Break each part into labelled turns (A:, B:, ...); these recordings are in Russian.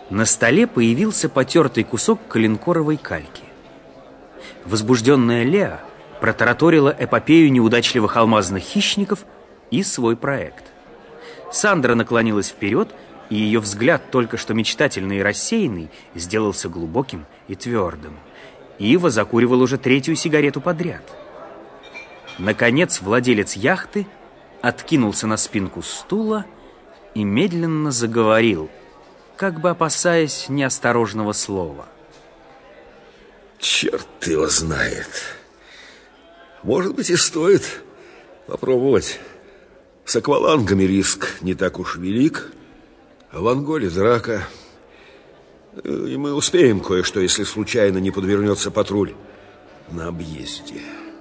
A: На столе появился потертый кусок коленкоровой кальки. Возбужденная Леа протараторила эпопею неудачливых алмазных хищников и свой проект. Сандра наклонилась вперед, и ее взгляд, только что мечтательный и рассеянный, сделался глубоким и твердым. Ива закуривал уже третью сигарету подряд. Наконец владелец яхты откинулся на спинку стула и медленно заговорил, как бы опасаясь неосторожного слова.
B: Черт его знает. Может быть, и стоит попробовать. С аквалангами риск не так уж велик, а в Анголе драка. И мы успеем кое-что, если случайно не подвернется патруль на объезде.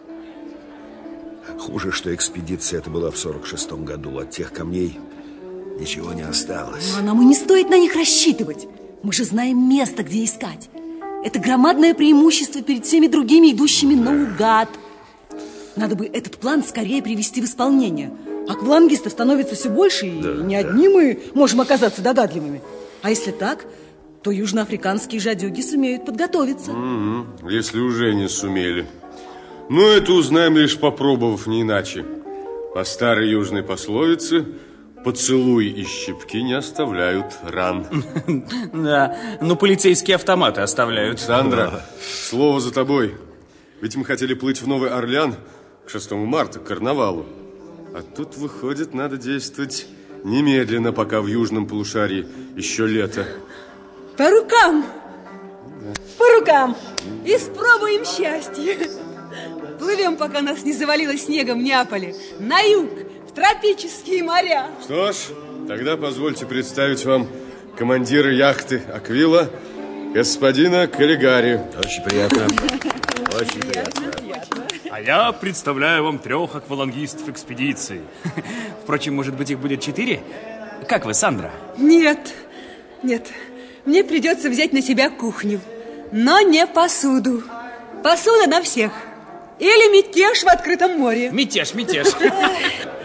B: Хуже, что экспедиция эта была в 46-м году. От тех камней ничего не осталось.
C: Но нам и не стоит на них рассчитывать. Мы же знаем место, где искать. Это громадное преимущество перед всеми другими, идущими наугад. Надо бы этот план скорее привести в исполнение. Аквалангистов становится все больше, и не одни мы можем оказаться догадливыми. А если так, то южноафриканские жадюги сумеют подготовиться.
D: Если уже не сумели. Но это узнаем, лишь попробовав, не иначе. По старой южной пословице: поцелуй и щипки не оставляют ран.
A: Да, но полицейские автоматы оставляют.
D: Сандра, слово за тобой. Ведь мы хотели плыть в Новый Орлеан к 6 марта, к карнавалу. А тут, выходит, надо действовать немедленно, пока в южном полушарии еще лето.
C: По рукам! По рукам! Испробуем счастье! Плывем, пока нас не завалило снегом в Неаполе, на юг, в тропические моря.
D: Что ж, тогда позвольте представить вам командира яхты «Аквила», господина Каллигари.
B: Очень приятно. Очень приятно.
E: А я представляю вам 3 аквалангистов экспедиции.
A: Впрочем, может быть, их будет 4? Как вы, Сандра?
C: Нет, мне придется взять на себя кухню, но не посуду. Посуда на всех. Или мятеж в открытом море.
A: Мятеж.